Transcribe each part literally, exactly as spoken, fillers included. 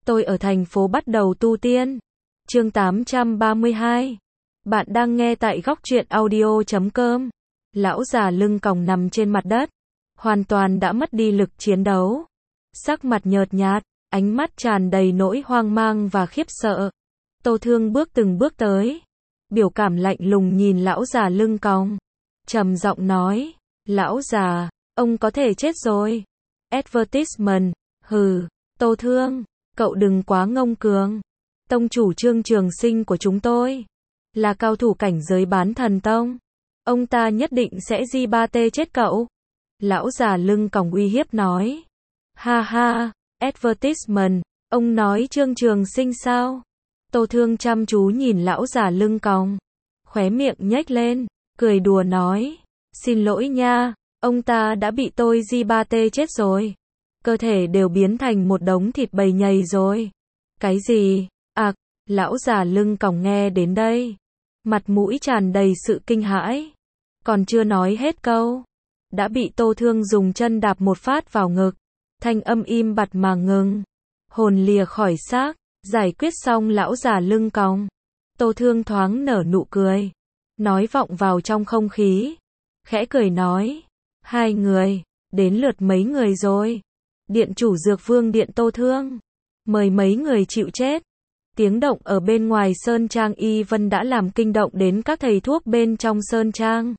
Tôi ở thành phố bắt đầu tu tiên. Chương tám trăm ba mươi hai. Bạn đang nghe tại góc truyện audio chấm com. Lão già lưng còng nằm trên mặt đất, hoàn toàn đã mất đi lực chiến đấu. Sắc mặt nhợt nhạt, ánh mắt tràn đầy nỗi hoang mang và khiếp sợ. Tô Thương bước từng bước tới, biểu cảm lạnh lùng nhìn lão già lưng còng, trầm giọng nói, lão già, ông có thể chết rồi. Advertisement, hừ, Tô Thương, cậu đừng quá ngông cuồng. Tông chủ Trương Trường Sinh của chúng tôi là cao thủ cảnh giới bán thần tông. Ông ta nhất định sẽ gi ba tê chết cậu. Lão già lưng còng uy hiếp nói. Ha ha, advertisement, ông nói Trương Trường Sinh sao? Tô Thương chăm chú nhìn lão già lưng còng, khóe miệng nhếch lên, cười đùa nói. Xin lỗi nha, ông ta đã bị tôi gi ba tê chết rồi. Cơ thể đều biến thành một đống thịt bầy nhầy rồi. Cái gì? À, lão già lưng còng nghe đến đây, mặt mũi tràn đầy sự kinh hãi. Còn chưa nói hết câu, đã bị Tô Thương dùng chân đạp một phát vào ngực. Thanh âm im bặt mà ngừng, hồn lìa khỏi xác. Giải quyết xong lão già lưng còng, Tô Thương thoáng nở nụ cười, nói vọng vào trong không khí, khẽ cười nói, hai người, đến lượt mấy người rồi. Điện chủ Dược Vương điện Tô Thương, mời mấy người chịu chết. Tiếng động ở bên ngoài Sơn Trang Y Vân đã làm kinh động đến các thầy thuốc bên trong Sơn Trang.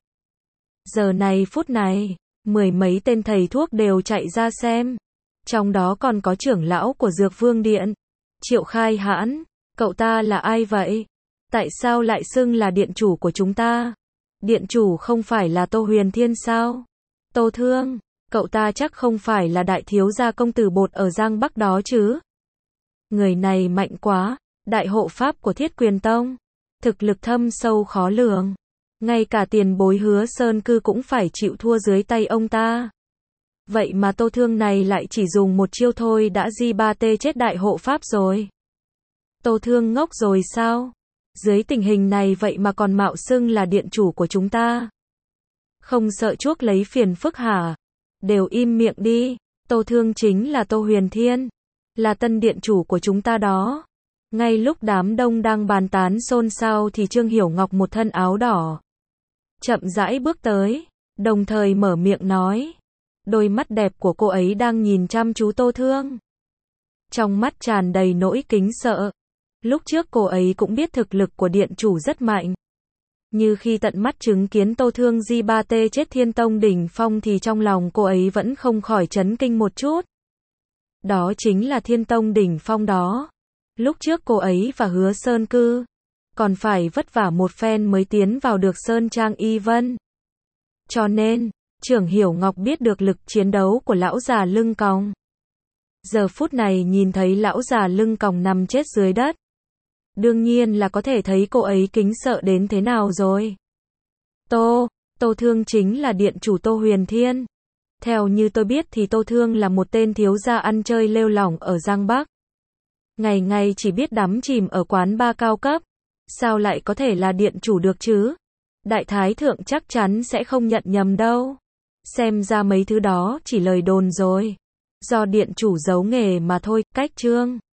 Giờ này phút này, mười mấy tên thầy thuốc đều chạy ra xem. Trong đó còn có trưởng lão của Dược Vương điện, Triệu Khai Hãn. Cậu ta là ai vậy? Tại sao lại xưng là điện chủ của chúng ta? Điện chủ không phải là Tô Huyền Thiên sao? Tô Thương, cậu ta chắc không phải là đại thiếu gia công tử bột ở Giang Bắc đó chứ? Người này mạnh quá, đại hộ pháp của Thiết Quyền Tông, thực lực thâm sâu khó lường. Ngay cả tiền bối Hứa Sơn Cư cũng phải chịu thua dưới tay ông ta. Vậy mà Tô Thương này lại chỉ dùng một chiêu thôi đã gi ba tê chết đại hộ pháp rồi. Tô Thương ngốc rồi sao? Dưới tình hình này vậy mà còn mạo xưng là điện chủ của chúng ta. Không sợ chuốc lấy phiền phức hả? Đều im miệng đi, Tô Thương chính là Tô Huyền Thiên, là tân điện chủ của chúng ta đó. Ngay lúc đám đông đang bàn tán xôn xao thì Trương Hiểu Ngọc một thân áo đỏ chậm rãi bước tới, đồng thời mở miệng nói. Đôi mắt đẹp của cô ấy đang nhìn chăm chú Tô Thương, trong mắt tràn đầy nỗi kính sợ. Lúc trước cô ấy cũng biết thực lực của điện chủ rất mạnh, như khi tận mắt chứng kiến Tô Thương gi ba tê chết Thiên Tông đỉnh phong thì trong lòng cô ấy vẫn không khỏi chấn kinh một chút. Đó chính là Thiên Tông đỉnh phong đó. Lúc trước cô ấy và Hứa Sơn Cư còn phải vất vả một phen mới tiến vào được Sơn Trang Y Vân. Cho nên, Trưởng Hiểu Ngọc biết được lực chiến đấu của lão già lưng còng. Giờ phút này nhìn thấy lão già lưng còng nằm chết dưới đất, đương nhiên là có thể thấy cô ấy kính sợ đến thế nào rồi. Tô, Tô Thương chính là điện chủ Tô Huyền Thiên. Theo như tôi biết thì Tô Thương là một tên thiếu gia ăn chơi lêu lỏng ở Giang Bắc. Ngày ngày chỉ biết đắm chìm ở quán bar cao cấp. Sao lại có thể là điện chủ được chứ? Đại Thái Thượng chắc chắn sẽ không nhận nhầm đâu. Xem ra mấy thứ đó chỉ lời đồn rồi. Do điện chủ giấu nghề mà thôi. Cách Trương